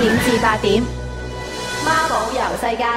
點至8點，孖寶遊世界。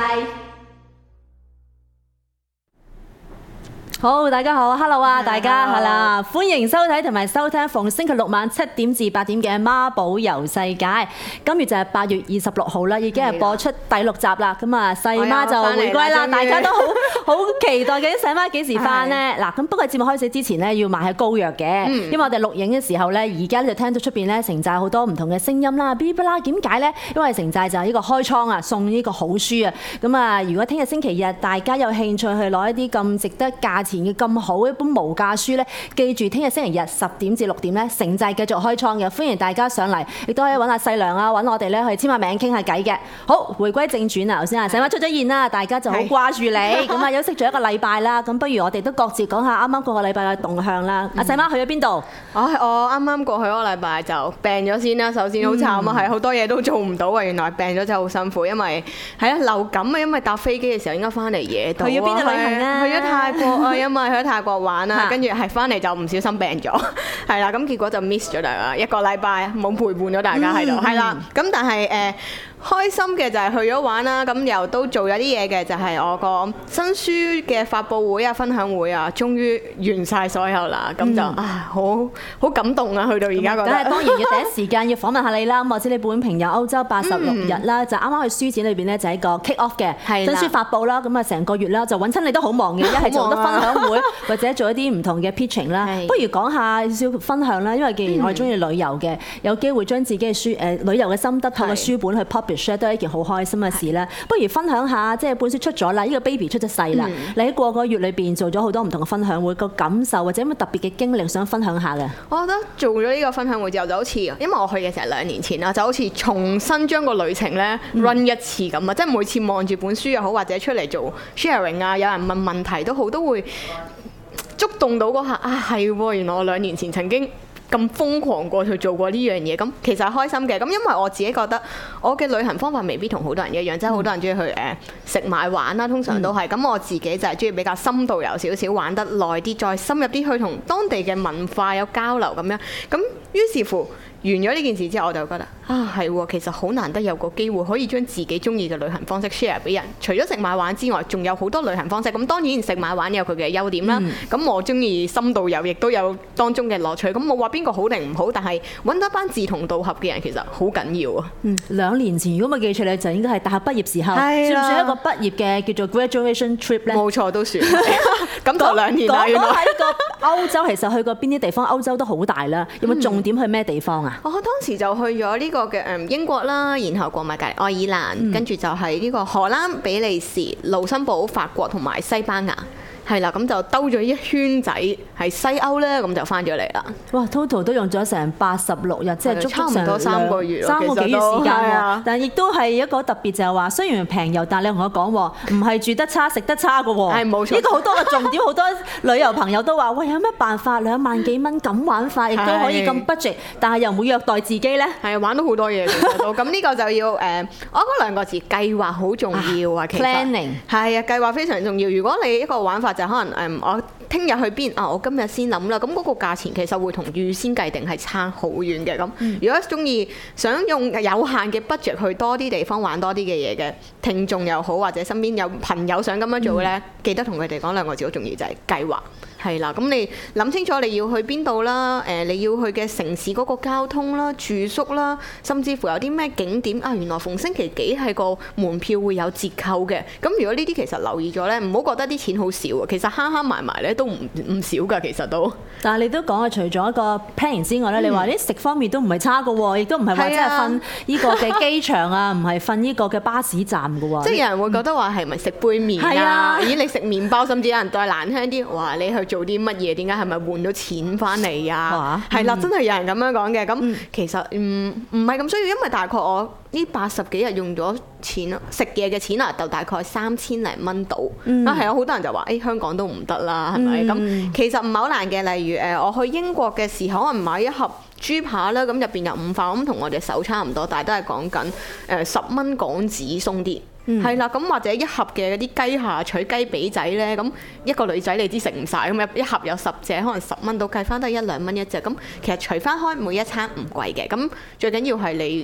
好，大家好 ，Hello 啊，大家係啦，歡迎收睇同埋收聽逢星期六晚7點至8點嘅孖寶遊世界。今月就係8月26號啦，已經係播出第6集啦。咁啊，細媽就回歸啦，大家都好期待嘅。細媽幾時翻呢？嗱，咁不過節目開始之前呢，要買下膏藥嘅，因為我哋錄影嘅時候呢，而家就聽到出邊呢，城寨好多唔同嘅聲音啦，嗶哩吧啦。點解呢？因為城寨就係呢個開倉啊，送呢個好書啊。咁啊，如果聽日星期日大家有興趣去攞一啲咁值得價錢嘅咁好一本無價書咧，記住聽日星期日10點至6點咧，城寨繼續開倉嘅，歡迎大家上嚟，亦都可以揾阿細良啊，揾我哋咧去簽下名傾下偈嘅。好，回歸正傳啊，頭先啊，細媽出咗現啦，大家就好掛住你，咁啊休息咗1個禮拜啦，咁不如我哋都各自講下啱啱過個禮拜嘅動向啦。阿細媽去咗邊度？ 我啱啱過去嗰個禮拜就病咗先啦，首先好慘啊，係好多嘢都做唔到啊，原來病咗真係好辛苦，因為係啊流感啊，因為搭飛機嘅時候應該翻嚟惹到。 去咗邊度旅行啊？ 去咗泰國啊，因為去咗泰國玩啊，跟住係翻嚟就唔小心病咗，係啦，咁結果就 miss 咗大家1個禮拜，冇陪伴咗大家喺度，係啦，咁但係開心嘅就係去咗玩啦，咁又都做咗啲嘢嘅，就係我個新書嘅發佈會啊、分享會啊，終於完晒所有啦，咁就好感動啊！去到而家覺得， 當然要第一時間要訪問下你啦。咁我知你本平遊歐洲86日啦，就啱啱去書展裏邊咧就係一個 kick off 嘅新書發佈啦。咁啊成個月啦，就揾親你都好忙嘅，一係做得分享會，或者做一啲唔同嘅 pitching 啦。不如講下少分享啦，因為既然我哋中意旅遊嘅，有機會將自己嘅書旅遊嘅心得透過書本去 publish。都係一件好開心嘅事啦，不如分享下，即係本書出咗啦，呢個 baby 出咗世啦，你喺過個月裏邊做咗好多唔同嘅分享會，個感受或者有乜特別嘅經歷想分享下嘅？ 我覺得做咗呢個分享會之後，就好似因為我去嘅時候2年前啦，就好似重新將個旅程咧 run 一次咁啊，即係每次望住本書又好，或者出嚟做 sharing 啊，有人問問題都好，都會觸動到嗰下啊，係喎，原來我2年前曾經咁瘋狂過去做過呢樣嘢，咁其實係開心嘅。咁因為我自己覺得我嘅旅行方法未必同好多人一樣，即係好多人中意去食買玩啦，通常都係。咁我自己就係中意比較深度遊少少，玩得耐啲，再深入啲去同當地嘅文化有交流咁樣。咁於是乎完咗呢件事之後，我就覺得係喎，其實好難得有個機會可以將自己中意嘅旅行方式 share 俾人。除咗食買玩之外，仲有好多旅行方式。咁當然食買玩有佢嘅優點啦。咁我中意深度遊，亦都有當中嘅樂趣。咁冇話邊個好定唔好，但係揾到一班志同道合嘅人其實好緊要啊。 2年前如果冇記錯，你就應該係大學畢業時候，算唔算一個畢業嘅叫做 graduation trip 咧？ 冇錯，都算。咁就2年啦。 講喺個歐洲，其實去過邊啲地方？歐洲都好大啦，有冇重點去咩地方啊？ 我當時就去咗呢個嘅英國啦，然後過埋隔離愛爾蘭，跟住就係呢個荷蘭、比利時、盧森堡、法國同埋西班牙。係啦，咁就兜咗一圈仔係西歐咧，咁就翻咗嚟啦。 哇 ，total 都用咗成86日，即係足差唔多3個月 ，3個幾月時間喎。但亦都係一個特別就係話，雖然平遊，但你同我講喎，唔係住得差、食得差嘅喎。係冇錯。呢個好多嘅重點，好多旅遊朋友都話：喂，有咩辦法2萬幾蚊咁玩法，亦都可以咁 budget，但係又唔會虐待自己咧？係玩到好多嘢咁呢個就要我覺得2個字計劃好重要啊。其實 planning 係啊，計劃非常重要。如果你一個玩法就可能我聽日去邊啊，我今日先諗啦。咁嗰個價錢其實會同預先計定係差好遠嘅。咁如果中意想用有限嘅 budget 去多啲地方玩多啲嘅嘢嘅聽眾又好，或者身邊有朋友想咁樣做呢，記得同佢哋講2個字好重要，就係計劃。係啦，咁你諗清楚你要去邊度啦，你要去嘅城市嗰個交通啦、住宿啦，甚至乎有啲咩景點啊，原來逢星期幾係個門票會有折扣嘅。咁如果呢啲其實留意咗呢，唔好覺得啲錢好少啊，其實慳慳埋埋呢都唔少㗎，其實都。 但係你都講啊，除咗一個 planning 之外呢，你話啲食方面都唔係差㗎喎，亦都唔係話即係瞓呢個嘅機場啊，唔係瞓呢個嘅巴士站㗎喎。 即係有人會覺得話係咪食杯麵啊？咦，你食麵包，甚至有人再難聽啲，哇！你去做啲乜嘢？點解係咪換咗錢翻嚟啊？係啦，真係有人咁樣講嘅。咁其實唔係咁需要，因為大概我呢80幾日用咗錢食嘢嘅錢啊，就大概3000零蚊到。係有好多人就話香港都唔得啦，係咪？咁其實唔係好難嘅。例如我去英國嘅時候，可能買一盒豬扒啦，咁入邊有5塊，咁同我隻手差唔多，但係都係講緊10蚊港紙鬆啲。係啦，咁或者一盒嘅嗰啲雞下取雞髀仔呢，咁一個女仔你知食唔晒，咁一盒有10隻，可能10蚊到，計翻都係1-2蚊一隻。咁其實除翻開每一餐唔貴嘅，咁最緊要係你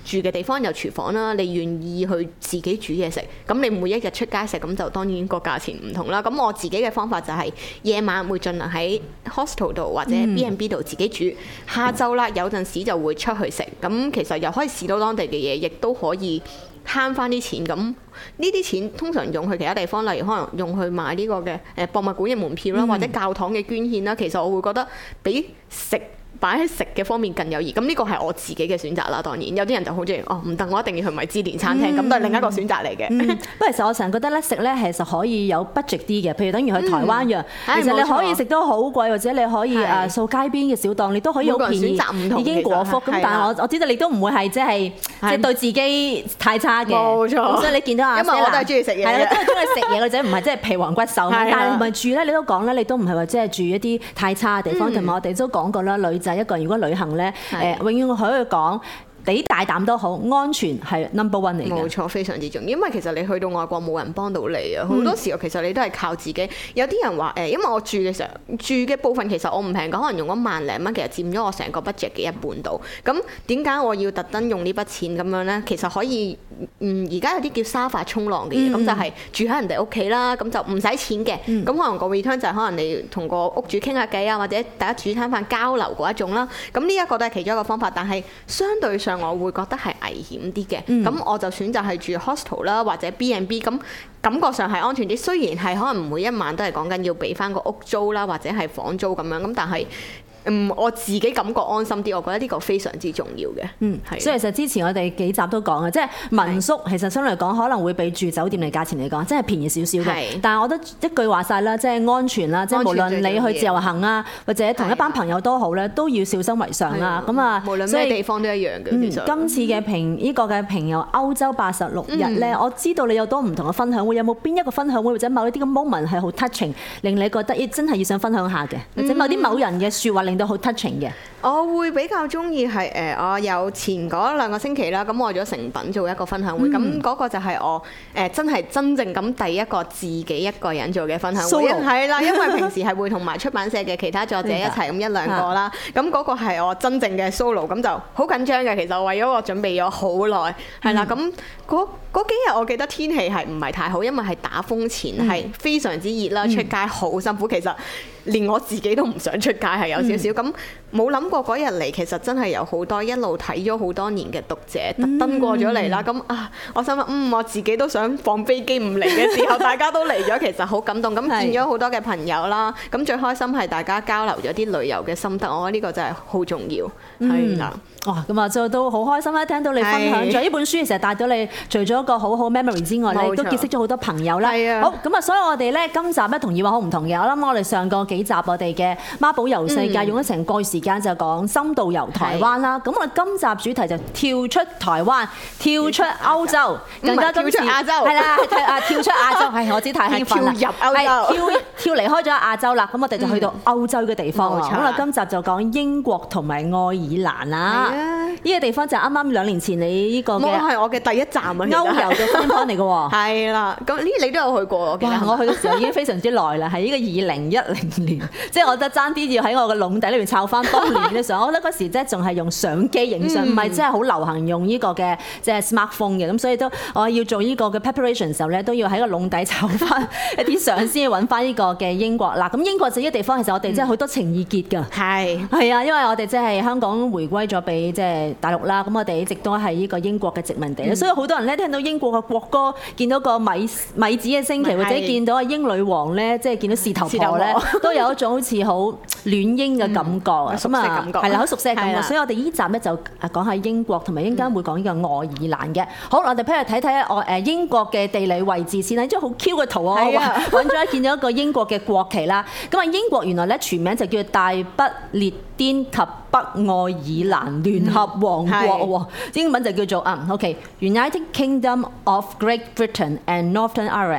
住嘅地方有廚房啦，你願意去自己煮嘢食，咁你每一日出街食，咁就當然個價錢唔同啦。咁我自己嘅方法就係夜晚會盡量喺 hostel 度或者 B&B 度自己煮，下晝啦有陣時就會出去食。咁其實又可以試到當地嘅嘢，亦都可以慳翻啲錢。咁呢啲錢通常用去其他地方，例如可能用去買呢個嘅博物館嘅門票啦，或者教堂嘅捐獻啦。其實我會覺得比擺喺食嘅方面更有意義，咁呢個係我自己嘅選擇啦。當然有啲人就好中意唔得，我一定要去米芝蓮餐廳，咁都係另一個選擇嚟嘅。 不過其實我成日覺得咧，食咧其實可以有 budget 啲嘅，譬如等於去台灣樣，其實你可以食到好貴，或者你可以掃街邊嘅小檔，你都可以好便宜，已經果腹。咁但係我知道你都唔會係即係對自己太差嘅。冇錯。所以你見到因為我都係中意食嘢， 係啊，都係中意食嘢嘅啫，唔係即係皮黃骨瘦。但係唔係住咧，你都講咧，你都唔係話即係住一啲太差嘅地方。同埋我哋都講過啦，女仔一個如果旅行咧，永遠可以講幾大膽都好，安全係 number one 嚟嘅。 冇錯，非常之重要。因為其實你去到外國冇人幫到你啊，好多時候其實你都係靠自己。有啲人話因為我住嘅部分其實我唔平㗎，可能用咗萬零蚊，其實佔咗我成個 budget 嘅一半度。咁點解我要特登用呢筆錢咁樣咧？其實可以而家有啲叫沙發衝浪嘅嘢，咁就係住喺人哋屋企啦，咁就唔使錢嘅。咁可能個 return 就係可能你同個屋主傾下偈啊，或者大家煮餐飯交流嗰一種啦。咁呢一個都係其中一個方法，但係相對上我會覺得係危險啲嘅。咁我就選擇係住 hostel 啦，或者 B&B， 咁感覺上係安全啲。雖然係可能每一晚都係講緊要俾翻個屋租啦，或者係房租咁樣，咁但係我自己感覺安心啲，我覺得呢個非常之重要嘅。係。 所以其實之前我哋幾集都講嘅，即係民宿其實相對嚟講可能會比住酒店嚟價錢嚟講，真係便宜少少嘅。但係我覺得一句話晒啦，即係安全啦，即係無論你去自由行啊，或者同一班朋友都好咧，都要小心為上啦。咁啊， 無論咩地方都一樣嘅。其實今次嘅呢個嘅平遊歐洲86日咧，我知道你有多唔同嘅分享會，有冇邊一個分享會或者某一啲嘅 moment 係好 touching， 令你覺得真係要想分享下嘅，或者某啲某人嘅説話令到好 touching 嘅？ 我會比較中意係我有前嗰2個星期啦，咁我咗誠品做一個分享會，咁嗰個就係我真係真正咁第一個自己一個人做嘅分享會。係啦，因為平時係會同埋出版社嘅其他作者一齊咁1-2個啦，咁嗰個係我真正嘅 solo，咁就好緊張嘅。其實我為咗我準備咗好耐，係啦，咁嗰幾日我記得天氣係唔係太好，因為係打風前係非常之熱啦，出街好辛苦。其實連我自己都唔想出街，係有少少咁，冇諗過嗰日嚟，其實真係有好多一路睇咗好多年嘅讀者特登過咗嚟啦。咁我心諗我自己都想放飛機唔嚟嘅時候，大家都嚟咗，其實好感動。咁見咗好多嘅朋友啦，咁最開心係大家交流咗啲旅遊嘅心得，我覺得呢個真係好重要。係啦， 哇！咁啊，就都好開心啦，聽到你分享咗呢本書，其實帶咗你除咗一個好好 memory 之外咧，都結識咗好多朋友啦。好，咁啊，所以我哋咧今集咧同以往好唔同嘅。我諗我哋上個幾集我哋嘅孖寶遊世界用咗成個月時間就講深度遊台灣啦。咁我哋今集主題就跳出台灣，跳出歐洲，更加跳出亞洲。係啦，跳出亞洲。係我知太興奮啦。 跳入歐洲， 跳離開咗亞洲啦。咁我哋就去到歐洲嘅地方喎。咁啊，今集就講英國同埋愛爾蘭啦。呢個地方就啱啱2年前你呢個嘅係我嘅第一站啊， 歐遊嘅 friend point 嚟嘅喎。 係啦，咁呢你都有去過我記得。 哇！我去嘅時候已經非常之耐啦，係呢個2010年，即係我覺得爭啲要喺我嘅籠底裏面抄翻當年嘅相。我覺得嗰時即係仲係用相機影相，唔係真係好流行用呢個嘅即係 smartphone 嘅。咁所以都我要做呢個嘅 preparation 嘅時候咧，都要喺個籠底抄翻一啲相先揾翻呢個嘅英國啦。咁英國呢個地方其實我哋真係好多情意結㗎。係啊，因為我哋即係香港回歸咗俾即係大陸啦，咁我哋一直都係呢個英國嘅殖民地，所以好多人咧聽到英國嘅國歌，見到個米子嘅升旗，或者見到阿英女王咧，即係見到事頭婆咧，都有一種好似好戀英嘅感覺啊！咁啊，係啦，好熟悉嘅感覺。所以我哋呢集咧就講下英國，同埋陣間會講呢個愛爾蘭嘅。好，我哋不如睇睇我英國嘅地理位置先啦，即係好 Q 嘅圖啊！揾咗見到一個英國嘅國旗啦。咁啊，英國原來咧全名就叫大不列顛及北愛爾蘭聯合王國，英文就叫做OK，United Kingdom of Great Britain and Northern Ireland。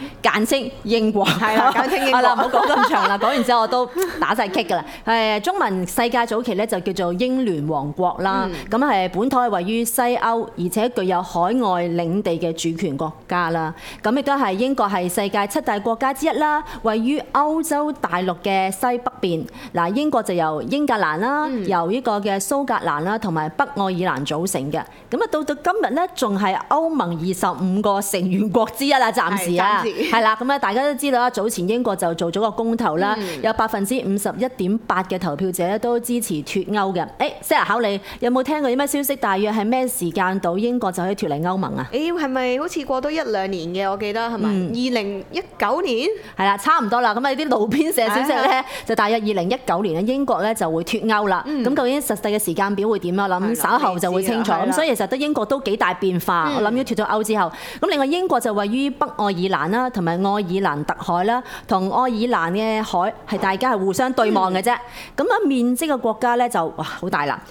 簡稱英國。 係啦，簡稱英國。 係啦，唔好講咁長啦，講完之後我都打晒棘㗎啦。中文世界早期咧就叫做英聯王國啦，咁係本土係位於西歐，而且具有海外領地嘅主權國家啦。咁亦都係英國係世界7大國家之一啦，位於歐洲大陸嘅西北邊。嗱，英國就由英格蘭啦，由呢個嘅蘇格蘭啦，同埋北愛爾蘭組成嘅。咁啊，到今日咧，仲係歐盟25個成員國之一啦，暫時啊，係啦。咁咧，大家都知道啦，早前英國就做咗個公投啦，有51.8%嘅投票者都支持脫歐嘅。Sarah 考你有冇聽過啲咩消息？大約係咩時間到英國就可以脫離歐盟啊？ 係咪好似過多1-2年嘅？我記得係咪2019年？ 係啦，差唔多啦。咁啊，啲路邊社消息咧，就大約2019年英國咧就會脫歐啦。咁究竟實際嘅時間表會點啊？我諗稍後就會清楚。咁所以其實得英國都幾大變化。我諗要脫咗歐之後，咁另外英國就位於北愛爾蘭啦，同埋愛爾蘭特海啦，同愛爾蘭嘅海係大家係互相對望嘅啫。咁啊，面積嘅國家咧就哇好大啦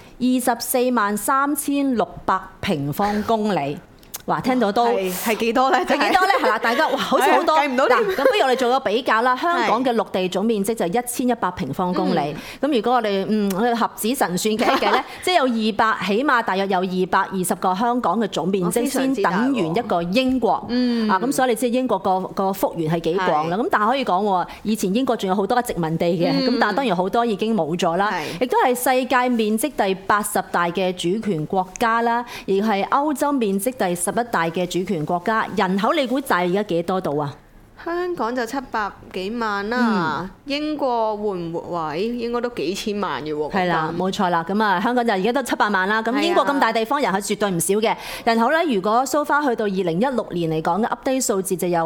，243600平方公里。哇，聽到都係幾多咧？ 係幾多咧？係啦，大家哇，好似好多。 計唔到。 嗱，咁不如我哋做個比較啦。香港嘅陸地總面積就1100平方公里。咁如果我哋合子神算計一計咧，即係有起碼大約有220個香港嘅總面積先等完一個英國。咁所以你知英國個幅員係幾廣啦。咁但係可以講喎，以前英國仲有好多殖民地嘅。咁但係當然好多已經冇咗啦。亦都係世界面積第80大嘅主權國家啦，而係歐洲面積第11大嘅主權國家，人口你估大而家幾多度啊？ 香港就700幾萬啦，英國會唔會話？應該都幾千萬嘅喎。 係啦，冇錯啦。咁啊，香港就而家都700萬啦。咁英國咁大地方，人口絕對唔少嘅。人口咧，如果蘇花去到2016年嚟講嘅 update 數字就有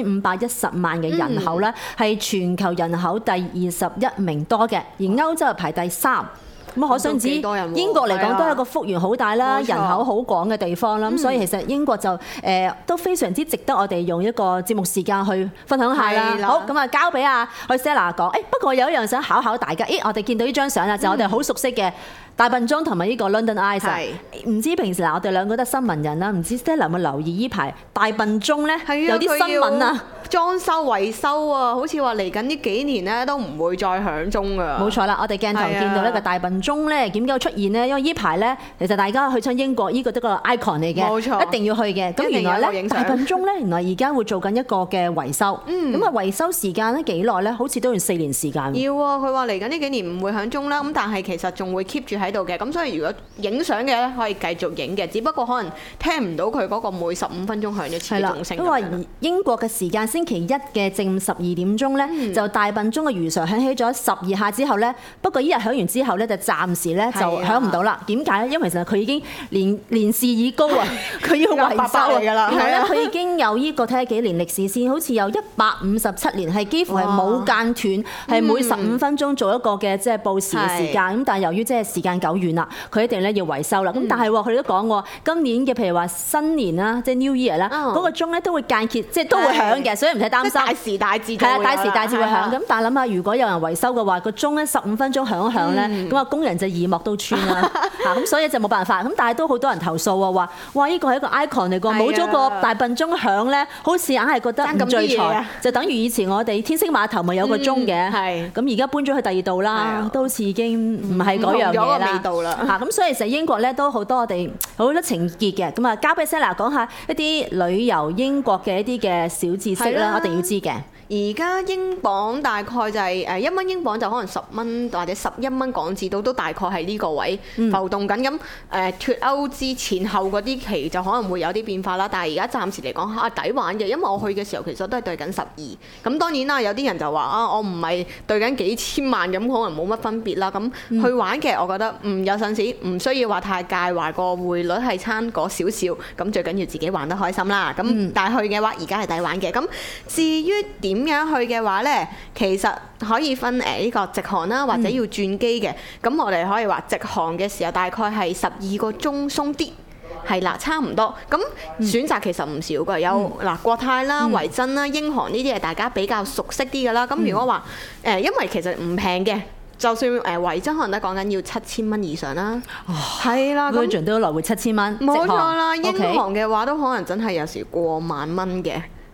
6510萬嘅人口咧，係全球人口第21名多嘅，而歐洲係排第3。咁可想而知，英國嚟講都係一個幅員好大啦，人口好廣嘅地方啦。咁所以其實英國就都非常之值得我哋用一個節目時間去分享下啦。好，咁啊交俾我 Stella 講。不過有一樣想考考大家，我哋見到呢張相啦，就係我哋好熟悉嘅大笨鐘同埋呢個 London Eye。唔知平時我哋兩個都係新聞人啦，唔知 Stella 有冇留意呢排大笨鐘咧有啲新聞啊？ 裝修維修啊，好似話嚟緊呢幾年咧都唔會再響鐘啊！ 冇錯啦，我哋鏡頭見到呢個大笨鐘咧點解出現呢？因為呢排咧其實大家去親英國，呢個都個 icon 嚟嘅，冇錯，一定要去嘅。咁原來咧大笨鐘咧原來而家會做緊一個嘅維修，咁啊維修時間咧幾耐咧？好似都要4年時間。要啊，佢話嚟緊呢幾年唔會響鐘啦，咁但係其實仲會 keep 住喺度嘅。咁所以如果影相嘅咧可以繼續影嘅，只不過可能聽唔到佢嗰個每15分鐘響一次嘅鐘聲。 因為英國嘅時間星期1嘅正午12點鐘咧，就大笨鐘嘅如常響起咗12下之後咧，不過依日響完之後咧，就暫時咧就響唔到啦。點解咧？因為其實佢已經年事已高啊，佢要維修㗎啦。然後咧，佢已經有呢個睇下幾年歷史先，好似有157年，係幾乎係冇間斷，係每15分鐘做一個嘅即係報時嘅時間。咁但係由於即係時間久遠啦，佢一定咧要維修啦。咁但係佢哋都講喎，今年嘅譬如話新年啦，即係 New Year 啦，嗰個鐘咧都會間歇，即係都會響嘅，所以唔使擔心。 大時大節係啊，大時大節會響。咁但係諗下，如果有人維修嘅話，個鐘咧15分鐘響一響咧，咁啊工人就耳膜都穿啦。咁所以就冇辦法。咁但係都好多人投訴喎，話哇呢個係一個 icon 嚟㗎，冇咗個大笨鐘響咧，好似硬係覺得唔聚財。就等於以前我哋天星碼頭咪有個鐘嘅，咁而家搬咗去第二度啦，都好似已經唔係嗰樣嘢啦。咁所以其實英國咧都好多我哋好多情結嘅。咁啊交俾 Stella 講下一啲旅遊英國嘅一啲嘅小知識啦，我哋要知嘅。 而家英鎊大概就係1蚊英鎊就可能10蚊或者11蚊港紙都大概係呢個位浮動緊。咁脫歐之前後嗰啲期就可能會有啲變化啦。但係而家暫時嚟講抵玩嘅，因為我去嘅時候其實都係對緊12。咁當然啦，有啲人就話我唔係對緊幾千萬，咁可能冇乜分別啦。咁去玩嘅，我覺得有陣時唔需要話太介懷個匯率係差嗰少少。咁最緊要自己玩得開心啦。咁但係去嘅話，而家係抵玩嘅。咁至於點樣去嘅話呢，其實可以分呢個直航啦，或者要轉機嘅。咁我哋可以話直航嘅時候大概係12個鐘鬆啲，係啦，差唔多。咁選擇其實唔少㗎，有國泰啦、維珍啦、英航呢啲係大家比較熟悉啲㗎啦。咁如果話因為其實唔平嘅。就算維珍可能都講緊要7000蚊以上啦，係啦， 咁Virgin都來回7000蚊， 冇錯啦。英航嘅話都可能真係有時過萬蚊嘅。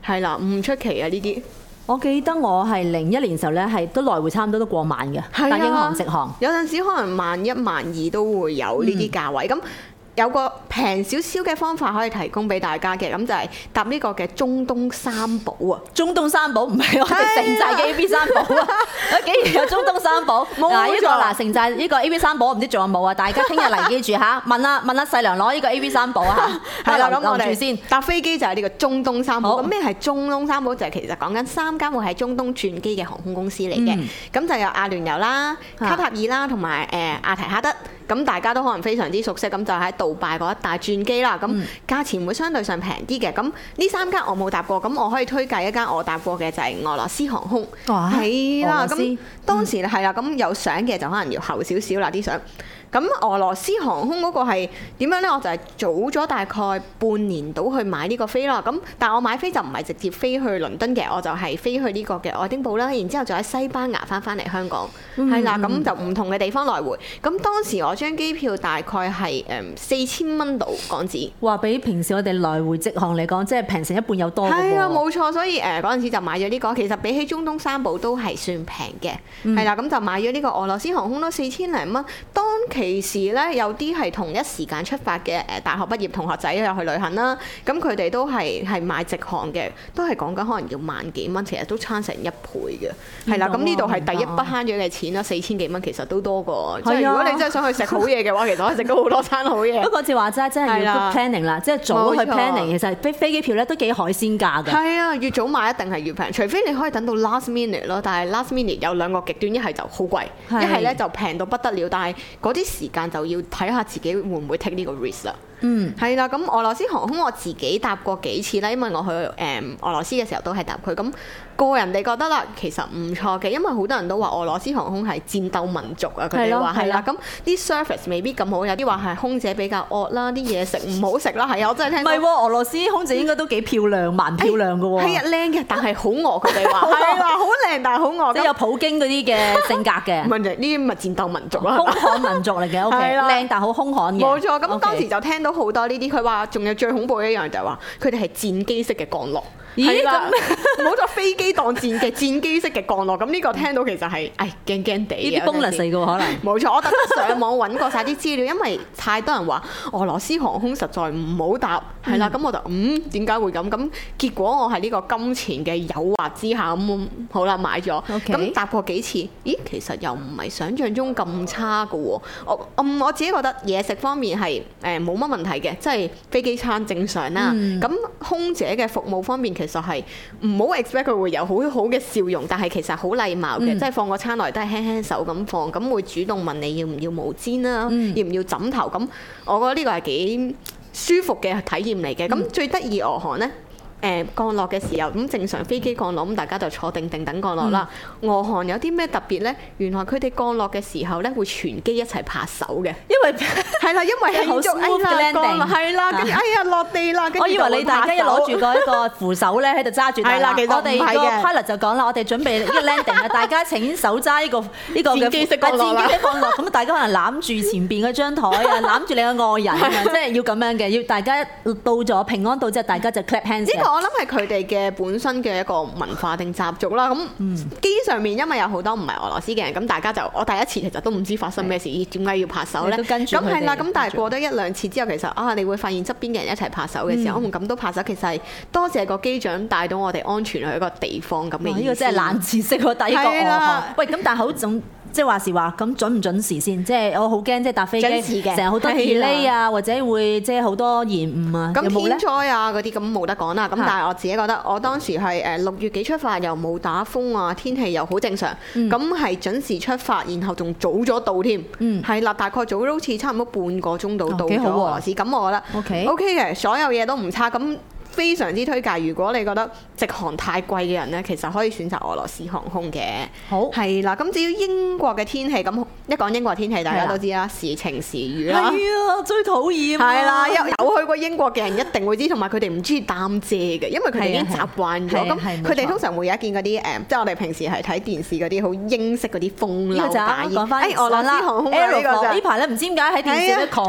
係啦，唔出奇啊呢啲。 我記得我係01年時候咧，係都來回差唔多都過萬嘅， 係啊但英航直航有陣時可能11,000、12,000都會有呢啲價位咁。有個平少少嘅方法可以提供俾大家嘅，咁就係搭呢個嘅中東三寶啊！ 中東三寶唔係我哋城寨嘅 AB 三寶啊！竟然有中東三寶， 冇嗱呢個錯嗱城寨呢個 AB 三寶唔知仲有冇啊？大家聽日嚟記住嚇，問阿細娘攞呢個 AB 三寶啊嚇， 係啦，咁我留住先哋搭飛機就係呢個中東三寶。 好咁咩係中東三寶？就係其實講緊3間會喺中東轉機嘅航空公司嚟嘅。咁就有阿聯酋啦、卡塔爾啦，同埋阿提哈德。咁大家都可能非常之熟悉，咁就喺杜拜嗰一帶轉機啦。咁價錢會相對上平啲嘅。咁呢3間我冇搭過，咁我可以推介一間我搭過嘅就係俄羅斯航空。 哇係啦， 俄羅斯咁當時係啦，咁有相嘅就可能要後少少啦啲相。咁俄羅斯航空嗰個係點樣呢？我就係早咗大概半年到去買呢個飛啦。咁但係我買飛就唔係直接飛去倫敦嘅，我就係飛去呢個嘅愛丁堡啦。然之後就喺西班牙翻嚟香港，係啦。咁就唔同嘅地方來回。咁當時我張機票大概係4000蚊到港紙。 話比平時我哋來回直航嚟講，即係平成一半有多嘅喎。 係啊，冇錯。所以嗰陣時就買咗呢個。其實比起中東三寶都係算平嘅，係啦。咁就買咗呢個俄羅斯航空咯，4000零蚊。當其時咧，有啲係同一時間出發嘅大學畢業同學仔又去旅行啦，咁佢哋都係買直航嘅，都係講緊可能要萬幾蚊，其實都差成1倍嘅，係啦。咁呢度係第一筆慳咗嘅錢啦，4000幾蚊其實都多過。即係如果你真係想去食好嘢嘅話，其實可以食到好多餐好嘢。 不過似話齋，真係要 good planning 啦，即係早去 planning。其實飛機票咧都幾海鮮價㗎。 係啊，越早買一定係越平，除非你可以等到 last minute 咯。但係 last minute 有2個極端，一係就好貴，一係咧就平到不得了。但係嗰啲時間就要睇下自己會唔會 take 呢個 risk 啦。係啦，咁俄羅斯航空我自己搭過幾次啦，因為我去俄羅斯嘅時候都係搭佢。咁個人哋覺得啦，其實唔錯嘅，因為好多人都話俄羅斯航空係戰鬥民族啊，佢哋話係啦。咁啲 service 未必咁好，有啲話係空姐比較惡啦，啲嘢食唔好食啦。係啊，我真係聽。唔係喎，俄羅斯空姐應該都幾漂亮，蠻漂亮㗎喎。 係啊，靚嘅，但係好餓，佢哋話係話好靚，但係好餓。 即係有普京嗰啲嘅性格嘅。 唔係呢啲咪戰鬥民族啦， 兇悍民族嚟嘅。OK，靚但係好兇悍嘅。 冇錯，咁當時就聽到好多呢啲，佢話仲有最恐怖一樣就係話佢哋係戰機式嘅降落。 咦？ 冇咗飛機當戰機式嘅降落，咁呢個聽到其實係驚驚地嘅。 呢啲 bonus 嚟嘅喎，可能。 冇錯，我特登上網揾過晒啲資料，因為太多人話俄羅斯航空實在唔好搭，係啦，咁我就點解會咁？咁結果我係呢個金錢嘅誘惑之下，咁好啦買咗，咁搭過幾次，咦，其實又唔係想像中咁差嘅喎。我自己覺得嘢食方面係冇乜問題嘅，即係飛機餐正常啦。咁空姐嘅服務方面其實係唔好 expect 佢會有好好嘅笑容，但係其實好禮貌嘅，即係放個餐落嚟都係輕輕手咁放，咁會主動問你要唔要毛氈啦，要唔要枕頭咁，我覺得呢個係幾舒服嘅體驗嚟嘅。咁最得意俄航呢，降落嘅時候咁正常飛機降落咁大家就坐定定等降落啦。俄航有啲咩特別呢？原來佢哋降落嘅時候呢會全機一齊拍手嘅，因為係啦，因為係好 smooth 嘅 landing，係啦，跟住落地啦。我以為你大家一攞住個一個扶手咧喺度揸住，係啦，其實我哋個 pilot 就講啦，我哋準備呢個 landing 啊，大家請手揸呢個嘅戰機式降落啦。咁大家可能攬住前邊嗰張台啊，攬住你個愛人啊，即係要咁樣嘅，要大家到咗平安到之後，大家就 clap hands。我諗係佢哋嘅本身嘅一個文化定習俗啦。咁機上面因為有好多唔係俄羅斯嘅人，咁大家就我第一次其實都唔知發生咩事，點解要拍手咧？咁係啦，咁但係過多1-2次之後，其實你會發現側邊嘅人一齊拍手嘅時候，我唔敢都拍手。其實係多謝個機長帶到我哋安全去一個地方咁嘅意思。呢個真係冷知識喎，第一個俄航。喂，咁但係好即係話時話咁準唔準時先？即係我好驚，即係搭飛機成日好多 delay 啊，或者會即係好多延誤啊。咁天災啊嗰啲咁冇得講啦。咁但係我自己覺得，我當時係6月幾出發，又冇打風啊，天氣又好正常。咁係準時出發，然後仲早咗到添。係啦，大概早咗好似差唔多半個鐘到咗俄羅斯。咁我覺得 OK 嘅，所有嘢都唔差。咁非常之推介，如果你覺得直航太貴嘅人呢，其實可以選擇俄羅斯航空嘅。好係啦，咁至於英國嘅天氣，咁一講英國天氣，大家都知啦，時晴時雨啦。係啊，最討厭。係啦，有去過英國嘅人一定會知，同埋佢哋唔中意擔遮嘅，因為佢哋已經習慣咗。咁佢哋通常會有一件嗰啲即係我哋平時係睇電視嗰啲好英式嗰啲風褸大衣。講翻俄羅斯航空呢排咧，唔知點解喺電視咧狂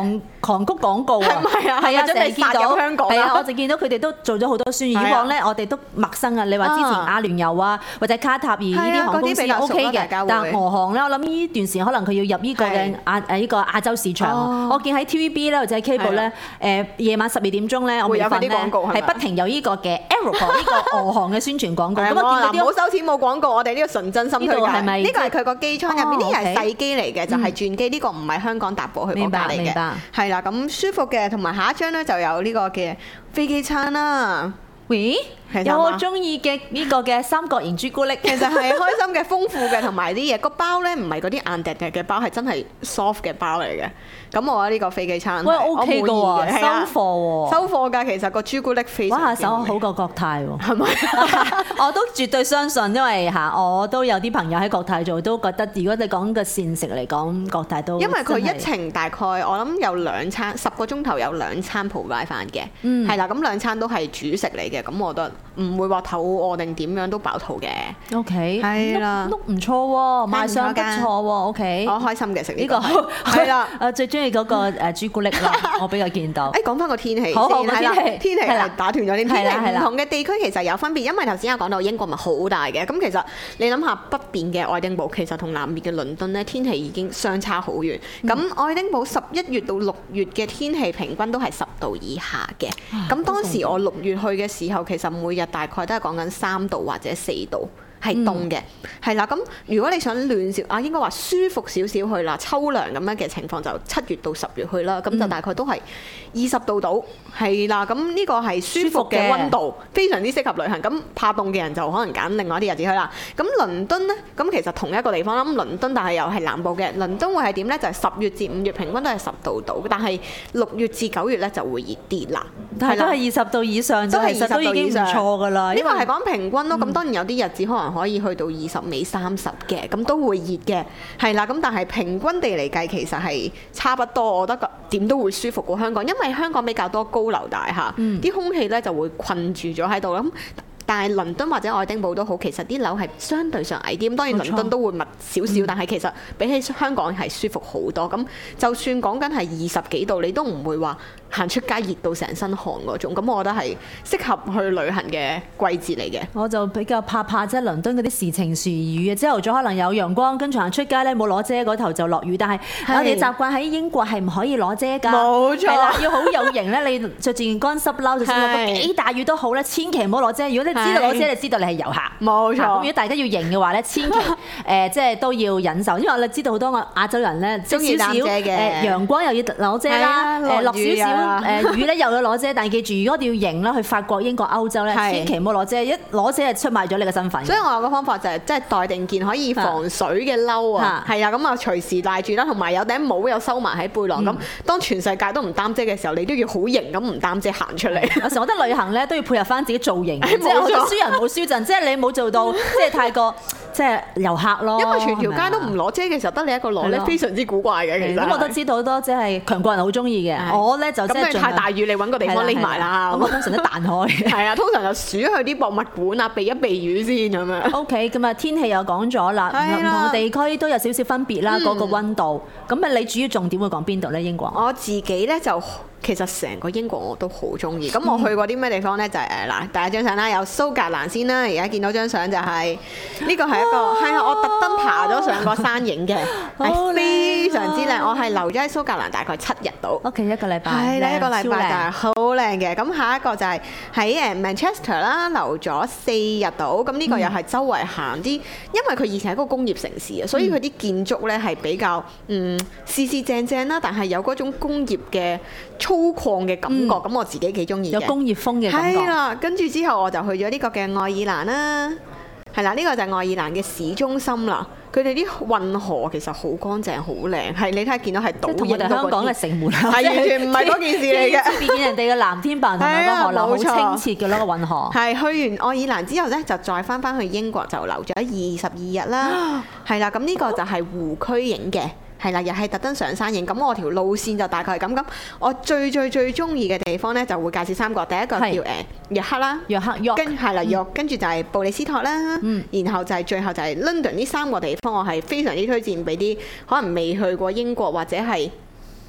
韓谷廣告啊， 係咪啊？ 係啊， 準備殺入香港係啊，我就見到佢哋都做咗好多宣傳。以往咧，我哋都陌生啊。你話之前阿聯酋啊，或者卡塔爾呢啲航空公司 OK 嘅，但係俄航咧，我諗呢段時間可能佢要入呢個嘅呢個亞洲市場。我見喺 TVB 咧或者 Cable 咧，夜晚12點鐘咧，我未瞓咧，係不停有呢個嘅 Aeroport 呢個俄航嘅宣傳廣告。咁我見到唔好收錢冇廣告，我哋呢個純真心推介。 係咪？ 呢個係佢個機艙入邊，呢個係細機嚟嘅，就係轉機。呢個唔係香港搭過去嗰架嚟嘅。係啦，咁舒服嘅，同埋下一張咧就有呢個嘅飛機餐啦。 喂，有我中意嘅呢個嘅三角形朱古力， 其實係開心嘅、豐富嘅，同埋啲嘢個包咧唔係嗰啲硬滴滴嘅包，係真係 soft 嘅包嚟嘅。咁我覺得呢個飛機餐喂 OK 嘅喎，收貨喎， 收貨㗎。其實個朱古力非常玩下手好過國泰喎， 係咪？ 我都絕對相信，因為我都有啲朋友喺國泰做，都覺得如果你講個膳食嚟講，國泰都因為佢一程大概我諗有2餐，10個鐘頭有2餐葡拉飯嘅，係啦，咁2餐都係主食嚟嘅，咁我覺得唔會話肚餓定點樣都飽肚嘅。 OK， 係啦， 都唔錯喎，賣相不錯喎。OK， 我開心嘅食呢個係啦， 最中意嗰個朱古力啦，我比較見到。 講翻個天氣先， 係啦， 天氣係打斷咗啲天氣，唔同嘅地區其實有分別，因為頭先有講到英國咪好大嘅，咁其實你諗下北邊嘅愛丁堡其實同南邊嘅倫敦咧天氣已經相差好遠。咁愛丁堡11月到6月嘅天氣平均都係10度以下嘅。咁當時我6月去嘅時候，其實每日大概都係講緊3度或者4度。係凍嘅，係啦。咁如果你想暖少應該話舒服少少去啦，秋涼咁樣嘅情況就7月到10月去啦。咁就大概都係20度到，係啦。咁呢個係舒服嘅溫度，非常之適合旅行。咁怕凍嘅人就可能揀另外一啲日子去啦。咁倫敦呢，咁其實同一個地方啦。咁倫敦但係又係南部嘅，倫敦會係點呢？就係10月至5月平均都係10度到，但係6月至9月呢就會熱啲啦。 但係都係20度以上， 都係 20度已經唔錯㗎啦。 呢個係講平均咯。咁當然有啲日子可能可以去到20尾30嘅，咁都會熱嘅，係啦。咁但係平均地嚟計，其實係差不多。我覺得點都會舒服過香港，因為香港比較多高樓大廈，啲空氣咧就會困住咗喺度啦。但係倫敦或者愛丁堡都好，其實啲樓係相對上矮啲。咁當然倫敦都會密少少，但係其實比起香港係舒服好多。咁就算講緊係20幾度，你都唔會話行出街熱到成身汗嗰種。咁我覺得係適合去旅行嘅季節嚟嘅。 我就比較怕即係倫敦嗰啲時晴時雨嘅，朝頭早可能有陽光，跟住行出街咧冇攞遮嗰頭就落雨。但係我哋習慣喺英國係唔可以攞遮㗎， 冇錯， 係啦，要好有型咧。你着住件乾濕褸，就算落幾大雨都好咧，千祈唔好攞遮。如果你知道攞遮，你知道你係遊客。 冇錯。 如果大家要型嘅話咧，千祈即係都要忍受，因為你知道好多亞洲人咧， 中意擔遮嘅， 陽光又要攞遮啦，落少少雨咧又要攞遮。但係記住，如果你要型啦，去法國、英國、歐洲咧，千祈唔好攞遮。一攞遮係出賣咗你嘅身份。 所以我有個方法就係即係帶定件可以防水嘅褸啊，係啊，咁啊隨時帶住啦，同埋有頂帽又收埋喺背囊。咁當全世界都唔擔遮嘅時候，你都要好型咁唔擔遮行出嚟。 有時我覺得旅行咧都要配合翻自己造型，即係好似輸人冇輸陣，即係你冇做到即係太過即係遊客咯。 因為全條街都唔攞遮嘅時候，得你一個攞咧，非常之古怪嘅。其實咁我都知道好多即係強國人好中意嘅。我咧就即係太大雨，你揾個地方匿埋啦。 咁我通常都彈開。係啊，通常就鼠去啲博物館啊，避一避雨先咁樣。 OK，咁啊天氣又講咗啦，唔同地區都有少少分別啦，嗰個溫度。咁啊，你主要重點會講邊度咧？英國？ 我自己咧就其實成個英國我都好中意。咁我去過啲咩地方咧？就係嗱，第一張相啦，有蘇格蘭先啦。而家見到張相就係呢個係一個係啊，我特登爬咗上個山影嘅，係非常之靚。我係留咗喺蘇格蘭大概7日度。 OK，一個禮拜。 係啦，一個禮拜就係好靚嘅。咁下一個就係喺Manchester 啦，留咗4日度。咁呢個又係周圍行啲，因為佢以前係一個工業城市啊，所以佢啲建築咧係比較四正正啦，但係有嗰種工業嘅粗獷嘅感覺。咁我自己幾中意嘅， 有工業風嘅感覺。 係啦，跟住之後我就去咗呢個嘅愛爾蘭啦。係啦，呢個就係愛爾蘭嘅市中心啦。佢哋啲運河其實好乾淨、好靚，係你睇下見到係倒影到嗰啲。同我哋香港嘅城門係完全唔係嗰件事嚟嘅。見人哋嘅藍天白雲同埋個河流好清澈嘅咯，個運河。係去完愛爾蘭之後咧，就再翻去英國，就留咗22日啦。係啦，咁呢個就係湖區影嘅。係啦，又係特登上山影。咁我條路線就大概係咁。咁我最中意嘅地方咧，就會介紹3個。第一個叫約克啦，約克，跟住就係布里斯托啦，然後就係最後就係 London。呢3個地方我係非常之推薦俾啲可能未去過英國或者係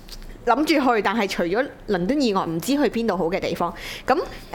諗住去，但係除咗倫敦以外，唔知去邊度好嘅地方。咁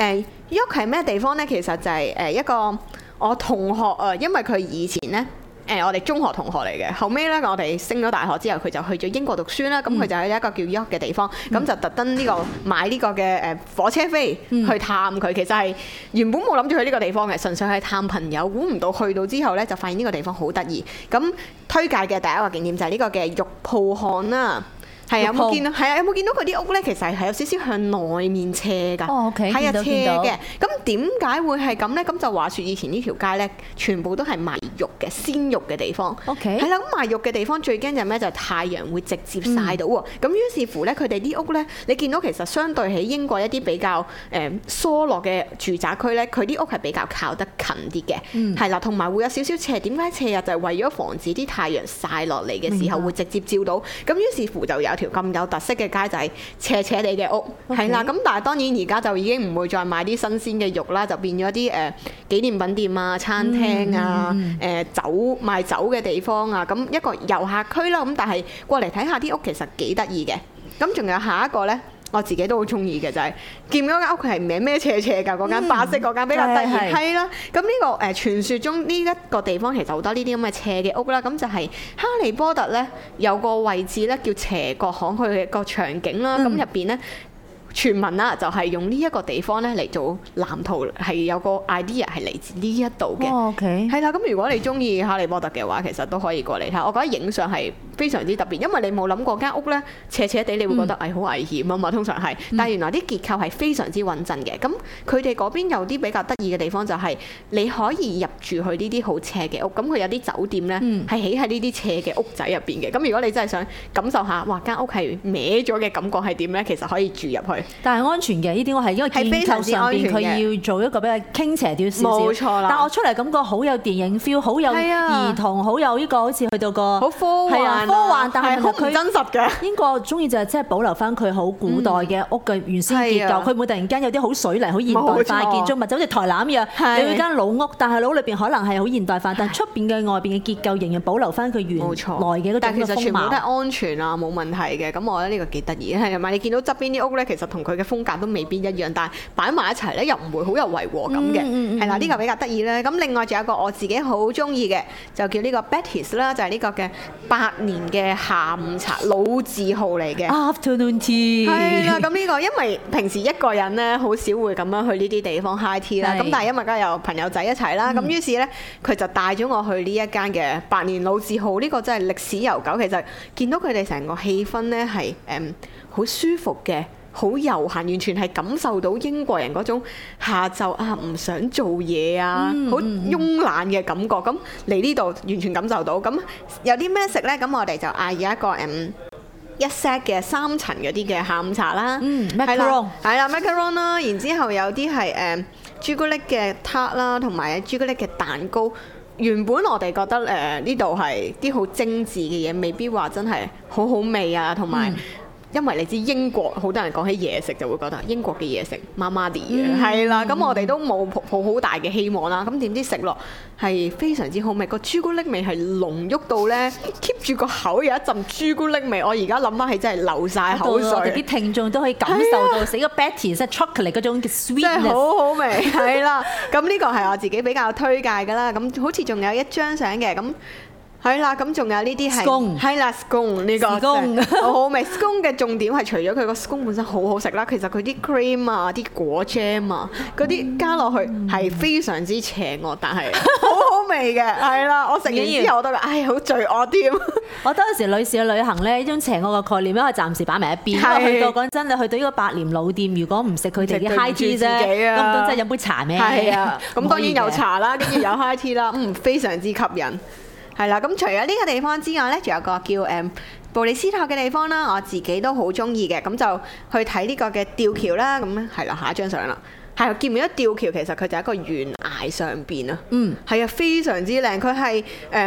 York係咩地方呢？其實就係一個我同學啊，因為佢以前呢。我哋中學同學嚟嘅，後尾咧我哋升咗大學之後，佢就去咗英國讀書啦。咁佢就喺一個叫 York 嘅地方，咁就特登呢個買呢個嘅火車飛去探佢。其實係原本冇諗住去呢個地方嘅，純粹係探朋友。估唔到去到之後咧，就發現呢個地方好得意。咁推介嘅第一個景點就係呢個嘅玉鋪巷啦。係有冇見到？係啊，有冇見到佢啲屋咧？其實係有少少向內面斜㗎。 哦，OK， 係啊，斜到嘅。咁點解會係咁咧？咁就話説以前呢條街咧，全部都係賣肉嘅鮮肉嘅地方。 OK。 係啦，咁賣肉嘅地方最驚就咩？就係太陽會直接曬到喎。咁於是乎咧，佢哋啲屋咧，你見到其實相對起英國一啲比較疏落嘅住宅區咧，佢啲屋係比較靠得近啲嘅。係啦，同埋會有少少斜。點解斜啊？就係為咗防止啲太陽曬落嚟嘅時候會直接照到。咁於是乎就有條咁有特色嘅街就係斜斜地嘅屋，係啦。咁但係當然而家就已經唔會再賣啲新鮮嘅肉啦，就變咗啲紀念品店啊、餐廳啊、酒賣酒嘅地方啊。咁一個遊客區啦。咁但係過嚟睇下啲屋其實幾得意嘅。咁仲有下一個呢，我自己都好中意嘅就係見到間屋係咩斜斜㗎，嗰間白色嗰間比較得意，係啦。咁呢個傳說中呢一個地方其實好多呢啲咁嘅斜嘅屋啦。咁就係哈利波特呢有個位置呢叫斜角巷，佢嘅個場景啦。咁入邊呢。傳聞啦，就係用呢一個地方咧嚟做藍圖，係有個 idea 係嚟自呢一度嘅。 OK。 係啦，咁如果你中意哈利波特嘅話，其實都可以過嚟睇。我覺得影相係非常之特別，因為你冇諗過間屋咧斜斜地，你會覺得好危險啊嘛。通常係，但係原來啲結構係非常之穩陣嘅。咁佢哋嗰邊有啲比較得意嘅地方就係你可以入住去呢啲好斜嘅屋。咁佢有啲酒店咧係起喺呢啲斜嘅屋仔入邊嘅。咁如果你真係想感受下，哇間屋係歪咗嘅感覺係點咧？其實可以住入去。 但係安全嘅，呢啲我係因為建構上邊佢要做一個比較傾斜啲少少。 冇錯啦。 但我出嚟感覺好有電影 feel， 好有兒童，好有呢個好似去到個好科幻， 科幻，但係好唔真實嘅。 英國中意就係即係保留翻佢好古代嘅屋嘅原先結構，佢唔會突然間有啲好水泥、好現代化建築物，就好似台南一樣。你會間老屋，但係老裏邊可能係好現代化，但係出邊嘅外邊嘅結構仍然保留翻佢原來嘅嗰種風貌。 但係其實全部都係安全啊，冇問題嘅。咁我覺得呢個幾得意，係咪？你見到側邊啲屋咧，其實同佢嘅風格都未必一樣，但係擺埋一齊咧又唔會好有違和感嘅，係啦，呢個比較得意咧。咁另外仲有一個我自己好中意嘅，就叫呢個 Betty's 啦，就係呢個嘅百年嘅下午茶老字號嚟嘅。 Afternoon tea 係啦，咁呢個因為平時一個人咧好少會咁樣去呢啲地方 high tea 啦，咁但係因為梗係有朋友仔一齊啦，咁於是咧佢就帶咗我去呢一間嘅百年老字號，呢個真係歷史悠久。其實見到佢哋成個氣氛咧係好舒服嘅。好悠閒，完全係感受到英國人嗰種下晝唔想做嘢好慵懶嘅感覺。咁嚟呢度完全感受到。咁有啲咩食呢？咁我哋就嗌咗一個一 set 嘅3層嗰啲嘅下午茶啦。 macaron 係啦 macaron 啦。然之後有啲係朱古力嘅 tart 啦，同埋朱古力嘅蛋糕。原本我哋覺得呢度係啲好精緻嘅嘢，未必話真係好好味啊，同埋。因為你知英國好多人講起嘢食就會覺得英國嘅嘢食麻麻地嘅，係啦。咁我哋都冇抱好大嘅希望啦。咁點知食落係非常之好味，個朱古力味係濃郁到呢 keep 住個口有一陣朱古力味。我而家諗翻起真係流晒口水。 我哋啲聽眾都可以感受到，死個 Betty 即係 chocolate 嗰種嘅 sweetness， 真係好好味。係啦，咁呢個係我自己比較推介㗎啦。咁好似仲有一張相嘅咁。係啦，咁仲有呢啲係係啦 scone 呢個好好味。scone 嘅重點係除咗佢個 scone 本身好好食啦，其實佢啲 cream 啊、啲果 jam 啊嗰啲加落去係非常之邪惡，但係好好味嘅。係啦，我食完之後我都覺得好罪惡添。 我當時女士去旅行咧，呢種邪惡嘅概念因為暫時擺埋一邊。因為去到講真，你去到呢個百年老店，如果唔食佢哋啲 high tea 啫，咁都真係飲杯茶咩？ 係啊，咁當然有茶啦，跟住有 high tea 啦，非常之吸引。係啦，咁除咗呢個地方之外呢，仲有個叫布里斯托嘅地方啦，我自己都好中意嘅，咁就去睇呢個嘅吊橋啦。咁係啦，下一張相啦，係見唔見到吊橋？其實佢就喺一個懸崖上邊啊。係啊，非常之靚。佢係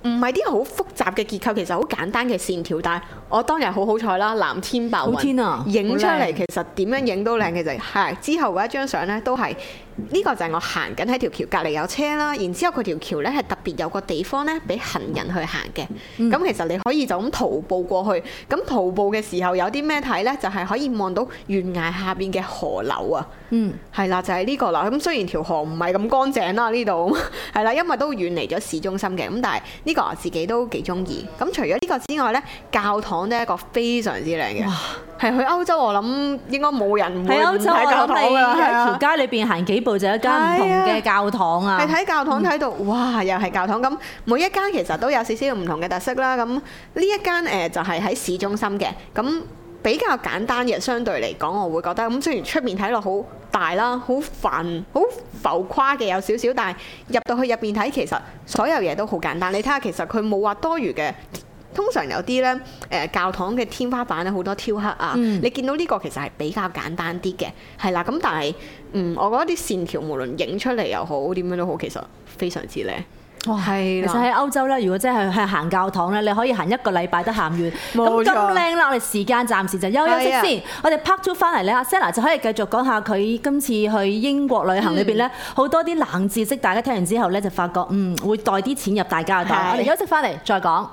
唔係啲好複雜嘅結構，其實好簡單嘅線條，但係我當日好彩啦，藍天白雲， 好天啊影出好靚嚟其實點樣影都靚嘅就係之後嗰一張相呢，都係呢個就係我行緊喺條橋隔離有車啦，然之後佢條橋呢係特別有個地方呢俾行人去行嘅，咁、其實你可以就咁徒步過去，咁徒步嘅時候有啲咩睇呢？就係、可以望到懸崖下邊嘅河流啊，係啦，就係、呢個啦。咁雖然條河唔係咁乾淨啦呢度，係啦，因為都遠離咗市中心嘅，咁但係呢個我自己都幾中意。咁除咗呢個之外呢，教堂呢一個非常之靚嘅，係去歐洲我諗應該冇人唔會唔喺歐洲我睇教堂諗你㗎啦，係喺啊條街裏邊行幾步就有一間唔同嘅教堂啊。 係睇教堂睇到，哇！又係教堂咁，每一間其實都有少少唔同嘅特色啦。咁呢一間就係喺市中心嘅，咁比較簡單嘅，相對嚟講，我會覺得咁雖然出面睇落好大啦，好繁好浮誇嘅有少少，但係入到去入邊睇，其實所有嘢都好簡單。你睇下，其實佢冇話多餘嘅。通常有啲咧教堂嘅天花板咧好多雕刻啊，你見到呢個其實係比較簡單啲嘅，係啦。咁但係我覺得啲線條無論影出嚟又好點樣都好，其實非常之靚。 哇， 係啦其實喺歐洲咧，如果真係去行教堂咧，你可以行一個禮拜都行完。 冇錯咁靚啦，我哋時間暫時就休息係先。我哋 part two 翻嚟咧，阿 Sena 就可以繼續講下佢今次去英國旅行裏邊咧，好多啲冷知識，大家聽完之後咧就發覺會袋啲錢入大家嘅袋。 係我哋休息翻嚟再講。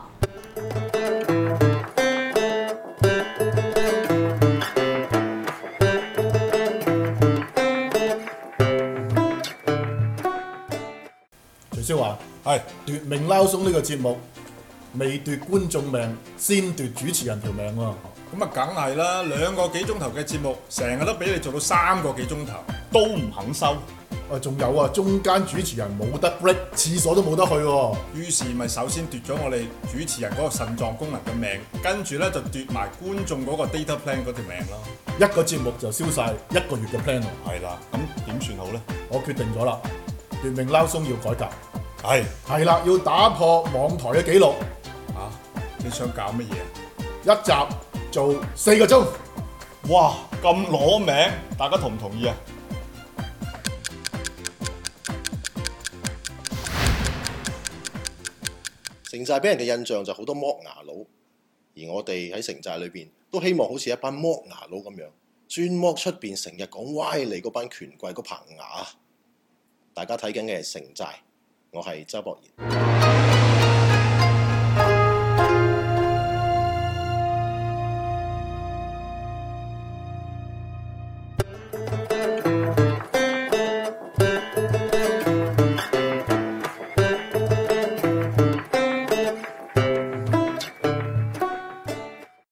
徐少華係奪命撈鬆呢個節目，未奪觀眾命，先奪主持人條命喎。 咁啊，梗係啦，2個幾鐘頭嘅節目，成日都俾你做到3個幾鐘頭，都唔肯收。 仲有啊，中間主持人冇得 break，廁所都冇得去喎。 於是咪首先奪咗我哋主持人嗰個腎臟功能嘅命，跟住咧就奪埋觀眾嗰個 data plan 嗰條命咯。 一個節目就燒晒1個月嘅 plan 喎。 係啦，咁點算好咧？ 我決定咗啦，奪命撈鬆要改革。 係啦，要打破網台嘅紀錄。 你想搞乜嘢？ 一集做4個鐘。 哇，咁攞命，大家同唔同意啊？ 城寨俾人嘅印象就好多剝牙佬，而我哋喺城寨裏邊都希望好似一班剝牙佬咁樣，專剝出邊成日講歪理嗰班權貴嗰棚牙。大家睇緊嘅係城寨，我係周博賢。